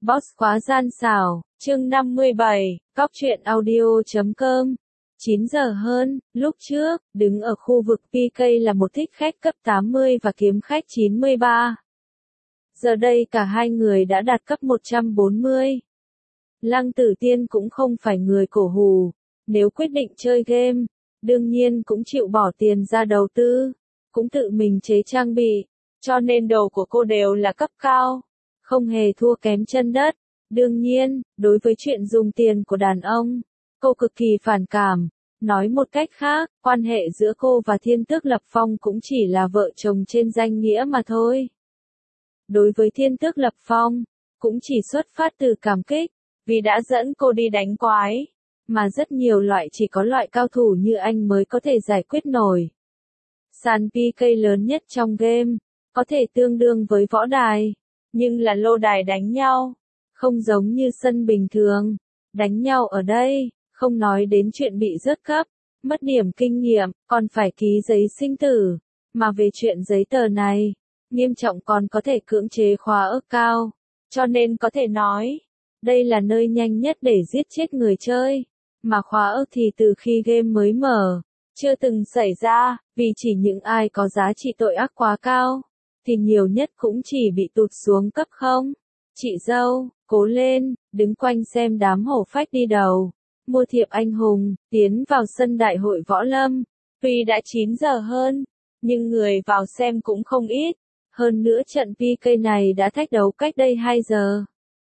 Boss khóa gian xảo, chương 57, cóc truyện audio.com. 9 giờ hơn, lúc trước, đứng ở khu vực PK là một thích khách cấp 80 và kiếm khách 93. Giờ đây cả hai người đã đạt cấp 140. Lăng Tử Tiên cũng không phải người cổ hủ, nếu quyết định chơi game, đương nhiên cũng chịu bỏ tiền ra đầu tư, cũng tự mình chế trang bị, cho nên đồ của cô đều là cấp cao, không hề thua kém chân đất. Đương nhiên, đối với chuyện dùng tiền của đàn ông, cô cực kỳ phản cảm. Nói một cách khác, quan hệ giữa cô và Thiên Tước Lập Phong cũng chỉ là vợ chồng trên danh nghĩa mà thôi. Đối với Thiên Tước Lập Phong, cũng chỉ xuất phát từ cảm kích, vì đã dẫn cô đi đánh quái, mà rất nhiều loại chỉ có loại cao thủ như anh mới có thể giải quyết nổi. Sàn PK lớn nhất trong game, có thể tương đương với võ đài, nhưng là lô đài đánh nhau, không giống như sân bình thường. Đánh nhau ở đây, không nói đến chuyện bị rớt cấp, mất điểm kinh nghiệm, còn phải ký giấy sinh tử, mà về chuyện giấy tờ này, nghiêm trọng còn có thể cưỡng chế khóa ước cao, cho nên có thể nói, đây là nơi nhanh nhất để giết chết người chơi, mà khóa ước thì từ khi game mới mở, chưa từng xảy ra, vì chỉ những ai có giá trị tội ác quá cao, thì nhiều nhất cũng chỉ bị tụt xuống cấp không. Chị dâu, cố lên, đứng quanh xem đám hổ phách đi đầu, mua thiệp anh hùng, tiến vào sân đại hội võ lâm. Tuy đã 9 giờ hơn, nhưng người vào xem cũng không ít, hơn nữa trận PK này đã thách đấu cách đây 2 giờ.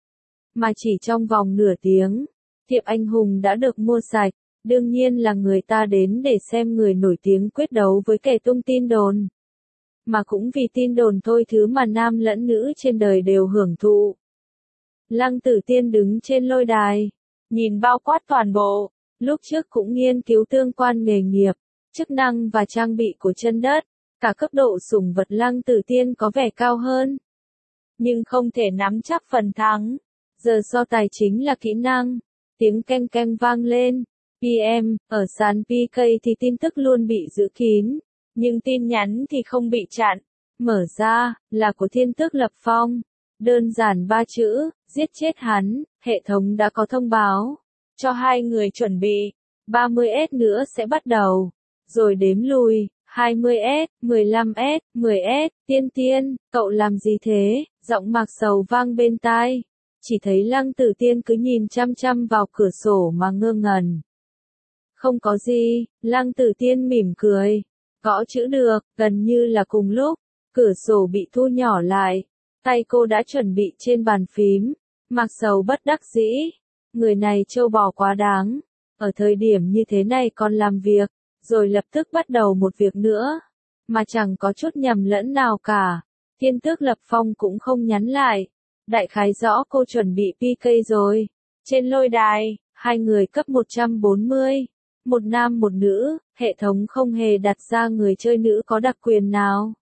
Mà chỉ trong vòng nửa tiếng, thiệp anh hùng đã được mua sạch, đương nhiên là người ta đến để xem người nổi tiếng quyết đấu với kẻ tung tin đồn. Mà cũng vì tin đồn thôi thứ mà nam lẫn nữ trên đời đều hưởng thụ. Lăng Tử Tiên đứng trên lôi đài, nhìn bao quát toàn bộ, lúc trước cũng nghiên cứu tương quan nghề nghiệp, chức năng và trang bị của chân đất, cả cấp độ sủng vật Lăng Tử Tiên có vẻ cao hơn. Nhưng không thể nắm chắc phần thắng, giờ so tài chính là kỹ năng, tiếng keng keng vang lên, PM, ở sàn PK thì tin tức luôn bị giữ kín, nhưng tin nhắn thì không bị chặn, mở ra, là của Thiên Tước Lập Phong. Đơn giản 3 chữ, giết chết hắn, hệ thống đã có thông báo, cho hai người chuẩn bị, 30S nữa sẽ bắt đầu, rồi đếm lùi, 20S, 15S, 10S, Tiên Tiên, cậu làm gì thế, giọng Mạc Sầu vang bên tai, chỉ thấy Lăng Tử Tiên cứ nhìn chăm chăm vào cửa sổ mà ngơ ngẩn. Không có gì, Lăng Tử Tiên mỉm cười, gõ chữ được, gần như là cùng lúc, cửa sổ bị thu nhỏ lại. Tay cô đã chuẩn bị trên bàn phím, Mạc Sầu bất đắc dĩ, người này trâu bò quá đáng, ở thời điểm như thế này còn làm việc, rồi lập tức bắt đầu một việc nữa, mà chẳng có chút nhầm lẫn nào cả. Thiên Tước Lập Phong cũng không nhắn lại, đại khái rõ cô chuẩn bị PK rồi. Trên lôi đài, hai người cấp 140, một nam một nữ, hệ thống không hề đặt ra người chơi nữ có đặc quyền nào.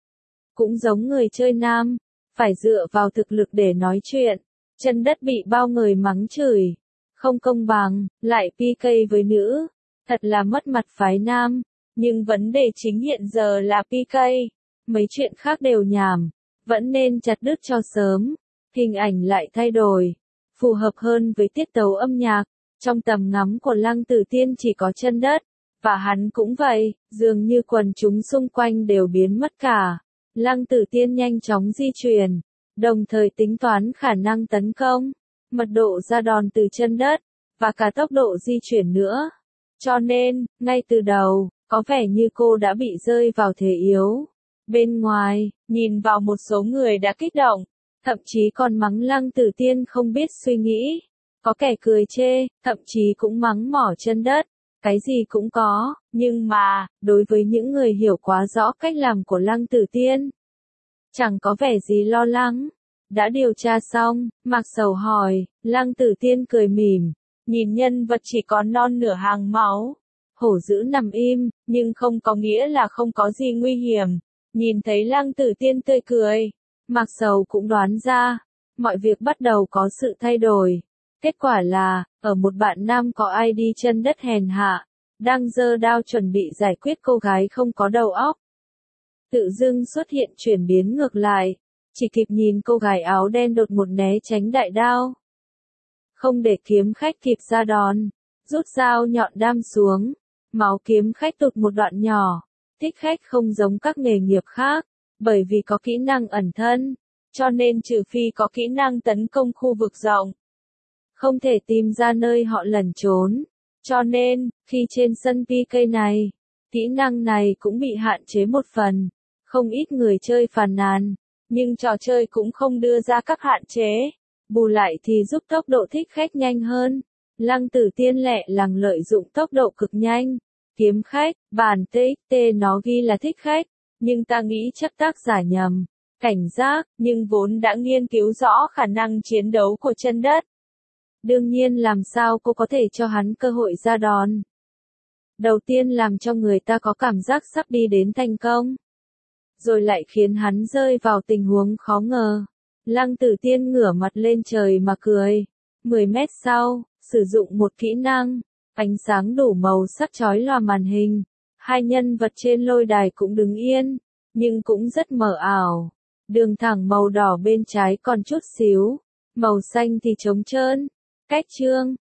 Cũng giống người chơi nam, phải dựa vào thực lực để nói chuyện. Chân đất bị bao người mắng chửi, không công bằng, lại PK với nữ, thật là mất mặt phái nam, nhưng vấn đề chính hiện giờ là PK, mấy chuyện khác đều nhảm, vẫn nên chặt đứt cho sớm, hình ảnh lại thay đổi, phù hợp hơn với tiết tấu âm nhạc, trong tầm ngắm của Lăng Tử Tiên chỉ có chân đất, và hắn cũng vậy, dường như quần chúng xung quanh đều biến mất cả. Lăng Tử Tiên nhanh chóng di chuyển, đồng thời tính toán khả năng tấn công, mật độ ra đòn từ chân đất, và cả tốc độ di chuyển nữa. Cho nên, ngay từ đầu, có vẻ như cô đã bị rơi vào thế yếu. Bên ngoài, nhìn vào một số người đã kích động, thậm chí còn mắng Lăng Tử Tiên không biết suy nghĩ. Có kẻ cười chê, thậm chí cũng mắng mỏ chân đất. Cái gì cũng có, nhưng mà, đối với những người hiểu quá rõ cách làm của Lăng Tử Tiên, chẳng có vẻ gì lo lắng. Đã điều tra xong, Mạc Sầu hỏi, Lăng Tử Tiên cười mỉm, nhìn nhân vật chỉ còn non nửa hàng máu. Hổ dữ nằm im, nhưng không có nghĩa là không có gì nguy hiểm. Nhìn thấy Lăng Tử Tiên tươi cười, Mạc Sầu cũng đoán ra, mọi việc bắt đầu có sự thay đổi. Kết quả là, ở một bạn nam có ID chân đất hèn hạ, đang giơ đao chuẩn bị giải quyết cô gái không có đầu óc. Tự dưng xuất hiện chuyển biến ngược lại, chỉ kịp nhìn cô gái áo đen đột một né tránh đại đao. Không để kiếm khách kịp ra đòn, rút dao nhọn đam xuống, máu kiếm khách tụt một đoạn nhỏ. Thích khách không giống các nghề nghiệp khác, bởi vì có kỹ năng ẩn thân, cho nên trừ phi có kỹ năng tấn công khu vực rộng, không thể tìm ra nơi họ lẩn trốn. Cho nên, khi trên sân PK này, kỹ năng này cũng bị hạn chế một phần. Không ít người chơi phàn nàn, nhưng trò chơi cũng không đưa ra các hạn chế. Bù lại thì giúp tốc độ thích khách nhanh hơn. Lăng Tử Tiên lẹ làng lợi dụng tốc độ cực nhanh. Kiếm khách, bản TXT nó ghi là thích khách, nhưng ta nghĩ chắc tác giả nhầm. Cảnh giác, nhưng vốn đã nghiên cứu rõ khả năng chiến đấu của chân đất. Đương nhiên làm sao cô có thể cho hắn cơ hội ra đòn. Đầu tiên làm cho người ta có cảm giác sắp đi đến thành công, rồi lại khiến hắn rơi vào tình huống khó ngờ. Lăng Tử Tiên ngửa mặt lên trời mà cười. 10 mét sau, sử dụng một kỹ năng, ánh sáng đủ màu sắc chói lòa màn hình. Hai nhân vật trên lôi đài cũng đứng yên, nhưng cũng rất mờ ảo. Đường thẳng màu đỏ bên trái còn chút xíu, màu xanh thì trống trơn. Cách chương